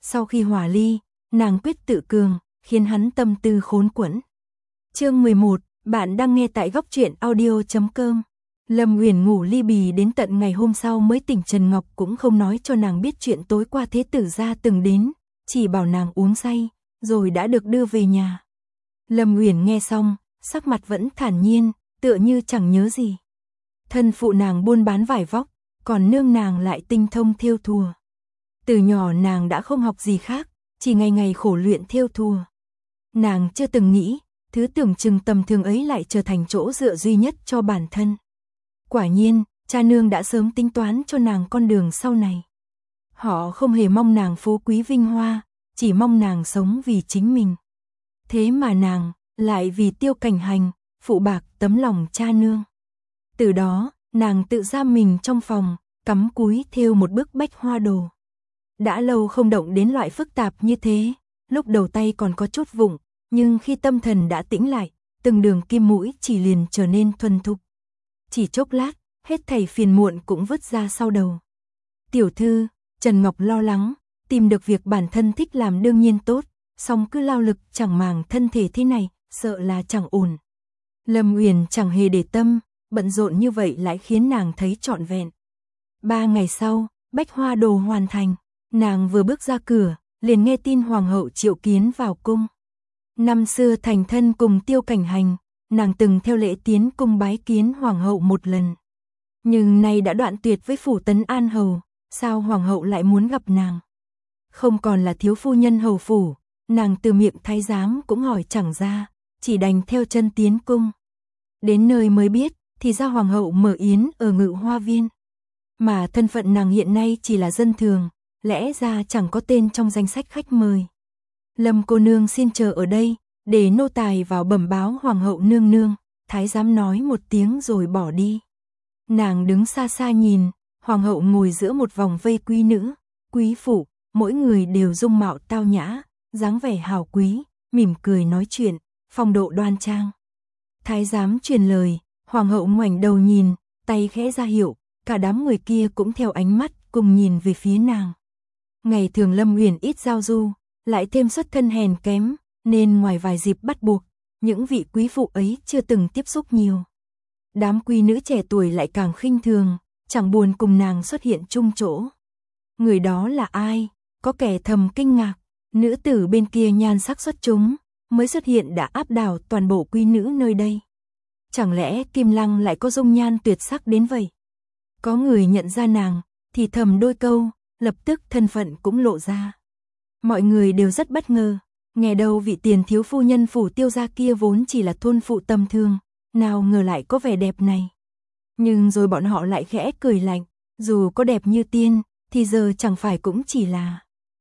Sau khi hòa ly, nàng quyết tự cường, khiến hắn tâm tư khốn quẫn. Chương 11, bạn đang nghe tại góc truyện audio.com. Lâm Uyển ngủ ly bì đến tận ngày hôm sau mới tỉnh. Trần Ngọc cũng không nói cho nàng biết chuyện tối qua thế tử gia từng đến, chỉ bảo nàng uống say, rồi đã được đưa về nhà. Lâm Uyển nghe xong, sắc mặt vẫn thản nhiên, tựa như chẳng nhớ gì. Thân phụ nàng buôn bán vải vóc, còn nương nàng lại tinh thông thêu thùa. Từ nhỏ nàng đã không học gì khác, chỉ ngày ngày khổ luyện thêu thùa. Nàng chưa từng nghĩ, thứ tưởng chừng tầm thường ấy lại trở thành chỗ dựa duy nhất cho bản thân. Quả nhiên, cha nương đã sớm tính toán cho nàng con đường sau này. Họ không hề mong nàng phú quý vinh hoa, chỉ mong nàng sống vì chính mình. Thế mà nàng lại vì Tiêu Cảnh Hành, phụ bạc tấm lòng cha nương. Từ đó, nàng tự giam mình trong phòng, cắm cúi thêu một bức bách hoa đồ. Đã lâu không động đến loại phức tạp như thế, lúc đầu tay còn có chút vụng, nhưng khi tâm thần đã tĩnh lại, từng đường kim mũi chỉ liền trở nên thuần thục. Chỉ chốc lát, hết thảy phiền muộn cũng vứt ra sau đầu. Tiểu thư, Trần Ngọc lo lắng, tìm được việc bản thân thích làm đương nhiên tốt, song cứ lao lực chẳng màng thân thể thế này, sợ là chẳng ổn. Lâm Uyển chẳng hề để tâm, bận rộn như vậy lại khiến nàng thấy trọn vẹn. 3 ngày sau, bách hoa đồ hoàn thành, nàng vừa bước ra cửa, liền nghe tin hoàng hậu triệu kiến vào cung. Năm xưa thành thân cùng Tiêu Cảnh Hành, nàng từng theo lễ tiến cung bái kiến hoàng hậu một lần. Nhưng nay đã đoạn tuyệt với phủ Tấn An hầu, sao hoàng hậu lại muốn gặp nàng? Không còn là thiếu phu nhân hầu phủ, nàng từ miệng thái giám cũng hỏi chẳng ra, chỉ đành theo chân tiến cung. Đến nơi mới biết, thì ra hoàng hậu mở yến ở Ngự Hoa Viên. Mà thân phận nàng hiện nay chỉ là dân thường, lẽ ra chẳng có tên trong danh sách khách mời. Lâm cô nương xin chờ ở đây, để nô tài vào bẩm báo hoàng hậu nương nương. Thái giám nói một tiếng rồi bỏ đi. Nàng đứng xa xa nhìn, hoàng hậu ngồi giữa một vòng vây quý nữ, quý phụ, mỗi người đều dung mạo tao nhã, dáng vẻ hào quý, mỉm cười nói chuyện, phong độ đoan trang. Thái giám truyền lời, hoàng hậu ngoảnh đầu nhìn, tay khẽ ra hiệu, cả đám người kia cũng theo ánh mắt cùng nhìn về phía nàng. Ngày thường Lâm Uyển ít giao du, lại thêm xuất thân hèn kém, nên ngoài vài dịp bắt buộc, những vị quý phụ ấy chưa từng tiếp xúc nhiều. Đám quý nữ trẻ tuổi lại càng khinh thường, chẳng buồn cùng nàng xuất hiện chung chỗ. Người đó là ai? Có kẻ thầm kinh ngạc, nữ tử bên kia nhan sắc xuất chúng, mới xuất hiện đã áp đảo toàn bộ quý nữ nơi đây. Chẳng lẽ Kim Lăng lại có dung nhan tuyệt sắc đến vậy? Có người nhận ra nàng, thì thầm đôi câu, lập tức thân phận cũng lộ ra. Mọi người đều rất bất ngờ, nghe đâu vị tiền thiếu phu nhân phủ Tiêu gia kia vốn chỉ là thôn phụ tầm thường, nào ngờ lại có vẻ đẹp này. Nhưng rồi bọn họ lại khẽ cười lạnh, dù có đẹp như tiên, thì giờ chẳng phải cũng chỉ là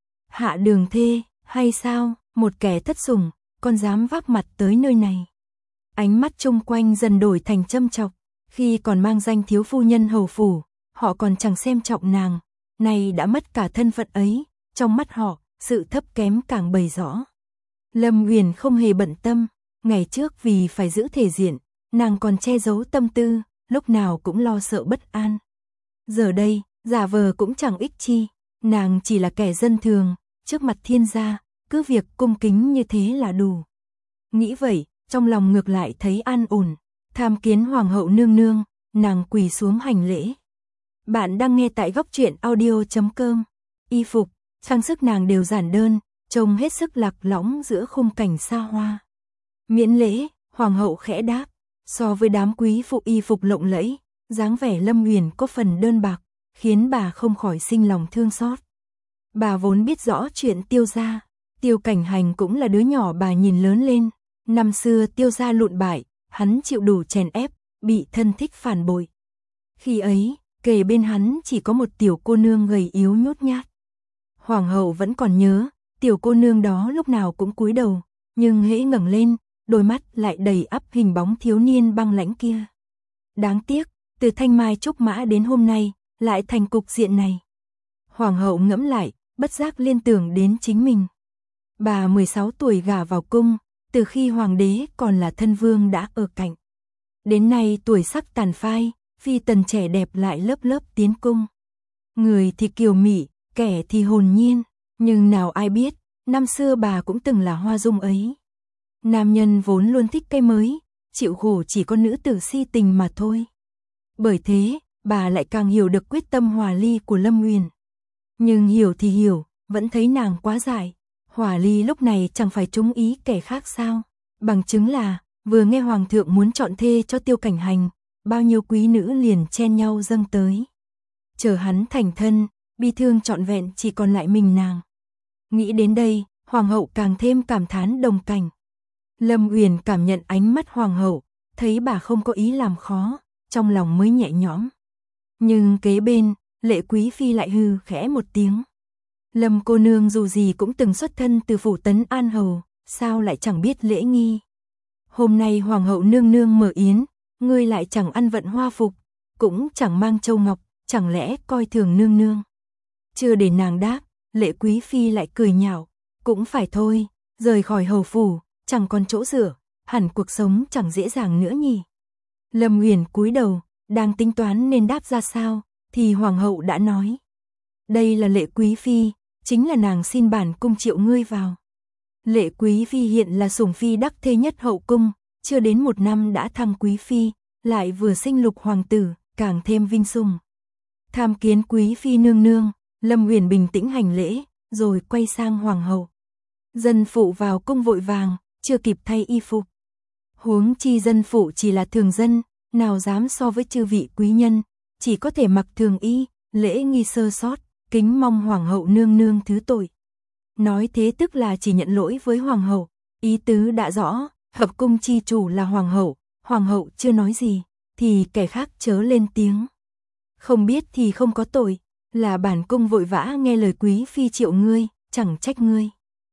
hạ đường thê, hay sao, một kẻ thất sủng, còn dám vác mặt tới nơi này. Ánh mắt chung quanh dần đổi thành châm chọc, khi còn mang danh thiếu phu nhân hầu phủ, họ còn chẳng xem trọng nàng, nay đã mất cả thân phận ấy, trong mắt họ, sự thấp kém càng bày rõ. Lâm Uyển không hề bận tâm, ngày trước vì phải giữ thể diện, nàng còn che giấu tâm tư, lúc nào cũng lo sợ bất an. Giờ đây, giả vờ cũng chẳng ích chi, nàng chỉ là kẻ dân thường, trước mặt thiên gia, cứ việc cung kính như thế là đủ. Nghĩ vậy, trong lòng ngược lại thấy an ổn, tham kiến hoàng hậu nương nương, nàng quỳ xuống hành lễ. Bạn đang nghe tại góc truyện audio.com. Y phục, trang sức nàng đều giản đơn, trông hết sức lạc lõng giữa khung cảnh xa hoa. Miễn lễ, hoàng hậu khẽ đáp, so với đám quý phụ y phục lộng lẫy, dáng vẻ Lâm Uyển có phần đơn bạc, khiến bà không khỏi sinh lòng thương xót. Bà vốn biết rõ chuyện Tiêu gia, Tiêu Cảnh Hành cũng là đứa nhỏ bà nhìn lớn lên. Năm xưa Tiêu gia lụn bại, hắn chịu đủ chèn ép, bị thân thích phản bội. Khi ấy, kề bên hắn chỉ có một tiểu cô nương gầy yếu nhút nhát. Hoàng hậu vẫn còn nhớ, tiểu cô nương đó lúc nào cũng cúi đầu, nhưng hễ ngẩng lên, đôi mắt lại đầy ắp hình bóng thiếu niên băng lãnh kia. Đáng tiếc, từ thanh mai trúc mã đến hôm nay, lại thành cục diện này. Hoàng hậu ngẫm lại, bất giác liên tưởng đến chính mình. Bà 16 tuổi gả vào cung, từ khi hoàng đế còn là thân vương đã ở cạnh. Đến nay tuổi sắc tàn phai, phi tần trẻ đẹp lại lớp lớp tiến cung. Người thì kiều mị, kẻ thì hồn nhiên, Nhưng nào ai biết, năm xưa bà cũng từng là Hoa Dung ấy. Nam nhân vốn luôn thích cái mới, chịu khổ chỉ có nữ tử si tình mà thôi. Bởi thế, bà lại càng hiểu được quyết tâm hòa ly của Lâm Uyển. Nhưng hiểu thì hiểu, vẫn thấy nàng quá dại. Hòa ly lúc này chẳng phải trúng ý kẻ khác sao? Bằng chứng là, vừa nghe hoàng thượng muốn chọn thê cho Tiêu Cảnh Hành, bao nhiêu quý nữ liền chen nhau dâng tới. Chờ hắn thành thân, bi thương trọn vẹn chỉ còn lại mình nàng. Nghĩ đến đây, hoàng hậu càng thêm cảm thán đồng cảnh. Lâm Uyển cảm nhận ánh mắt hoàng hậu, thấy bà không có ý làm khó, trong lòng mới nhẹ nhõm. Nhưng kế bên, Lệ Quý phi lại hừ khẽ một tiếng. Lâm cô nương dù gì cũng từng xuất thân từ phủ Tấn An hầu, sao lại chẳng biết lễ nghi. Hôm nay hoàng hậu nương nương mở yến, ngươi lại chẳng ăn vận hoa phục, cũng chẳng mang châu ngọc, chẳng lẽ coi thường nương nương. Chưa để nàng đáp, Lệ Quý phi lại cười nhạo, cũng phải thôi, rời khỏi hầu phủ, chẳng còn chỗ dựa, hẳn cuộc sống chẳng dễ dàng nữa nhỉ. Lâm Uyển cúi đầu, đang tính toán nên đáp ra sao, thì hoàng hậu đã nói. Đây là Lệ Quý phi, chính là nàng xin bản cung triệu ngươi vào. Lệ Quý phi hiện là sủng phi đắc thê nhất hậu cung, chưa đến 1 năm đã thăng quý phi, lại vừa sinh lục hoàng tử, càng thêm vinh sủng. Tham kiến Quý phi nương nương, Lâm Uyển bình tĩnh hành lễ, rồi quay sang hoàng hậu. Dân phụ vào cung vội vàng, chưa kịp thay y phục. Huống chi dân phụ chỉ là thường dân, nào dám so với chư vị quý nhân, chỉ có thể mặc thường y, lễ nghi sơ sót, kính mong hoàng hậu nương nương thứ tội. Nói thế tức là chỉ nhận lỗi với hoàng hậu, ý tứ đã rõ, hợp cung chi chủ là hoàng hậu chưa nói gì, thì kẻ khác chớ lên tiếng. Không biết thì không có tội, là bản cung vội vã nghe lời quý phi triệu ngươi, chẳng trách ngươi.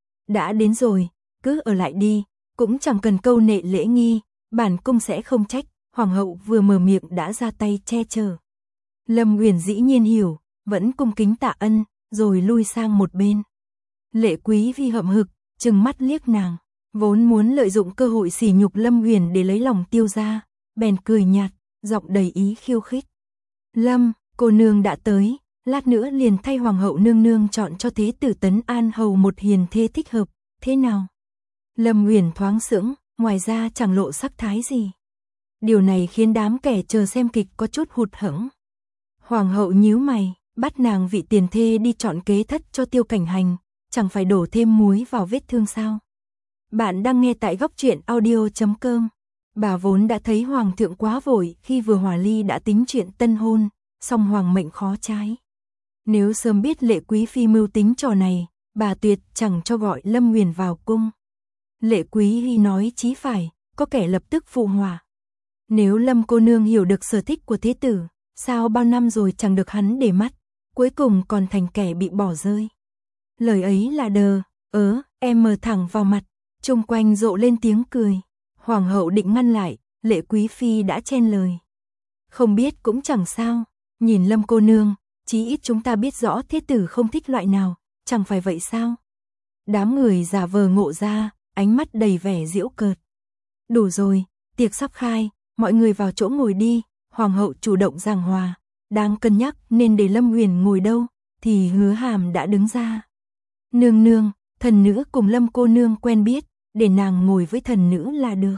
Đã đến rồi, cứ ở lại đi, cũng chẳng cần câu nệ lễ nghi, bản cung sẽ không trách. Hoàng hậu vừa mở miệng đã ra tay che chở. Lâm Uyển dĩ nhiên hiểu, vẫn cung kính tạ ân, rồi lui sang một bên. Lệ Quý phi hậm hực, trừng mắt liếc nàng, vốn muốn lợi dụng cơ hội sỉ nhục Lâm Uyển để lấy lòng Tiêu gia, bèn cười nhạt, giọng đầy ý khiêu khích. Lâm, cô nương đã tới, lát nữa liền thay hoàng hậu nương nương chọn cho thế tử Tấn An hầu một hiền thê thích hợp, thế nào? Lâm Uyển thoáng sững, ngoài ra chẳng lộ sắc thái gì. Điều này khiến đám kẻ chờ xem kịch có chút hụt hẫng. Hoàng hậu nhíu mày, bắt nàng vị tiền thê đi chọn kế thất cho Tiêu Cảnh Hành, chẳng phải đổ thêm muối vào vết thương sao? Bạn đang nghe tại góc truyện audio.com. Bà vốn đã thấy hoàng thượng quá vội khi vừa hòa ly đã tính chuyện tân hôn, song hoàng mệnh khó trái. Nếu sớm biết Lệ Quý phi mưu tính trò này, bà tuyệt chẳng cho gọi Lâm Uyển vào cung. Lệ Quý phi nói chí phải, có kẻ lập tức phụ họa. Nếu Lâm cô nương hiểu được sở thích của thế tử, sao bao năm rồi chẳng được hắn để mắt, cuối cùng còn thành kẻ bị bỏ rơi. Lời ấy là đờ, em mờ thẳng vào mặt, chung quanh rộ lên tiếng cười. Hoàng hậu định ngăn lại, Lệ Quý phi đã chen lời. Không biết cũng chẳng sao, nhìn Lâm cô nương, chí ít chúng ta biết rõ thế tử không thích loại nào, chẳng phải vậy sao? Đám người giả vờ ngộ ra, ánh mắt đầy vẻ giễu cợt. Đủ rồi, tiệc sắp khai, mọi người vào chỗ ngồi đi. Hoàng hậu chủ động giảng hòa, đang cân nhắc nên để Lâm Uyển ngồi đâu, thì Hứa Hàm đã đứng ra. Nương nương, thần nữ cùng Lâm cô nương quen biết, để nàng ngồi với thần nữ là được.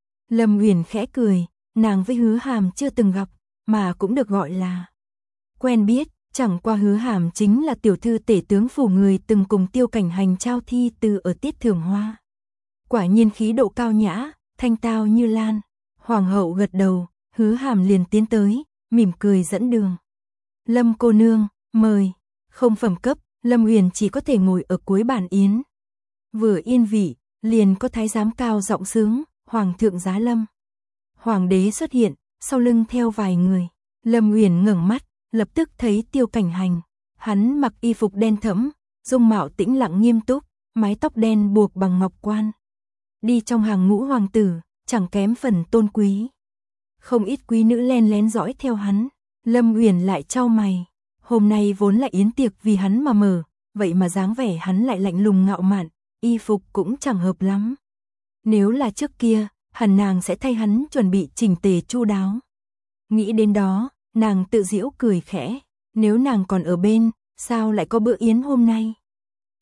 Lâm Uyển khẽ cười, nàng với Hứa Hàm chưa từng gặp, mà cũng được gọi là quen biết, chẳng qua Hứa Hàm chính là tiểu thư tể tướng phủ người từng cùng Tiêu Cảnh Hành trao thi từ ở Tiết Thường Hoa. Quả nhiên khí độ cao nhã, thanh tao như lan. Hoàng hậu gật đầu, Hứa Hàm liền tiến tới, mỉm cười dẫn đường. Lâm cô nương, mời. Không phẩm cấp, Lâm Uyển chỉ có thể ngồi ở cuối bàn yến. Vừa yên vị, liền có thái giám cao giọng sướng, Hoàng thượng giá lâm. Hoàng đế xuất hiện, sau lưng theo vài người. Lâm Uyển ngẩng mắt, lập tức thấy Tiêu Cảnh Hành. Hắn mặc y phục đen thẫm, dung mạo tĩnh lặng nghiêm túc, mái tóc đen buộc bằng ngọc quan. Đi trong hàng ngũ hoàng tử, chẳng kém phần tôn quý. Không ít quý nữ len lén dõi theo hắn. Lâm Uyển lại chau mày. Hôm nay vốn là yến tiệc vì hắn mà mở, vậy mà dáng vẻ hắn lại lạnh lùng ngạo mạn, y phục cũng chẳng hợp lắm. Nếu là trước kia, hẳn nàng sẽ thay hắn chuẩn bị chỉnh tề chu đáo. Nghĩ đến đó, nàng tự giễu cười khẽ. Nếu nàng còn ở bên, sao lại có bữa yến hôm nay?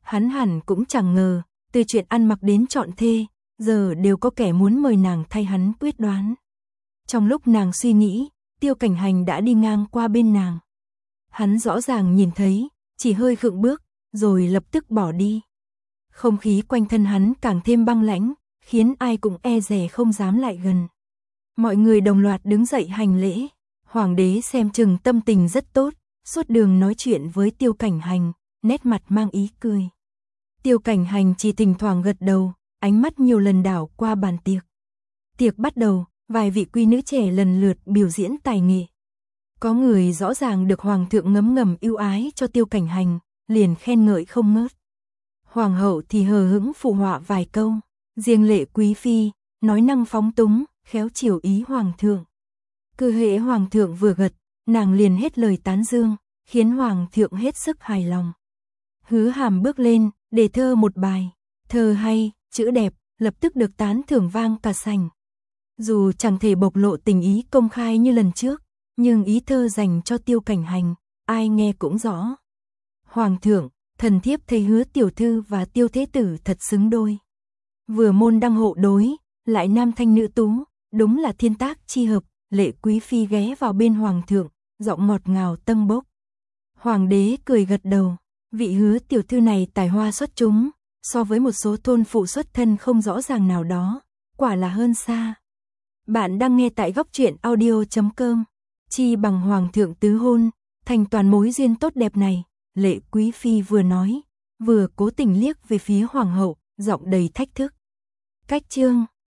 Hắn hẳn cũng chẳng ngờ, từ chuyện ăn mặc đến chọn thê, giờ đều có kẻ muốn mời nàng thay hắn quyết đoán. Trong lúc nàng suy nghĩ, Tiêu Cảnh Hành đã đi ngang qua bên nàng. Hắn rõ ràng nhìn thấy, chỉ hơi khựng bước, rồi lập tức bỏ đi. Không khí quanh thân hắn càng thêm băng lãnh, khiến ai cũng e dè không dám lại gần. Mọi người đồng loạt đứng dậy hành lễ. Hoàng đế xem chừng tâm tình rất tốt, suốt đường nói chuyện với Tiêu Cảnh Hành, nét mặt mang ý cười. Tiêu Cảnh Hành chỉ thỉnh thoảng gật đầu, ánh mắt nhiều lần đảo qua bàn tiệc. Tiệc bắt đầu, vài vị quý nữ trẻ lần lượt biểu diễn tài nghệ. Có người rõ ràng được Hoàng thượng ngấm ngầm ưu ái cho Tiêu Cảnh Hành, liền khen ngợi không ngớt. Hoàng hậu thì hờ hững phụ họa vài câu, riêng Lệ Quý Phi, nói năng phóng túng, khéo chiều ý Hoàng thượng. Cứ hễ Hoàng thượng vừa gật, nàng liền hết lời tán dương, khiến Hoàng thượng hết sức hài lòng. Hứa Hàm bước lên, để thơ một bài, thơ hay, chữ đẹp, lập tức được tán thưởng vang cả sảnh. Dù chẳng thể bộc lộ tình ý công khai như lần trước, nhưng ý thơ dành cho Tiêu Cảnh Hành, ai nghe cũng rõ. Hoàng thượng, thần thiếp thấy Hứa tiểu thư và Tiêu thế tử thật xứng đôi. Vừa môn đăng hộ đối, lại nam thanh nữ tú, đúng là thiên tác chi hợp. Lệ Quý Phi ghé vào bên Hoàng thượng, giọng ngọt ngào tâng bốc. Hoàng đế cười gật đầu, vị Hứa tiểu thư này tài hoa xuất chúng, so với một số thôn phụ xuất thân không rõ ràng nào đó, quả là hơn xa. Bạn đang nghe tại góc truyện audio.com. Chi bằng Hoàng thượng tứ hôn, thành toàn mối duyên tốt đẹp này, Lệ Quý Phi vừa nói, vừa cố tình liếc về phía Hoàng hậu, giọng đầy thách thức. Cách chương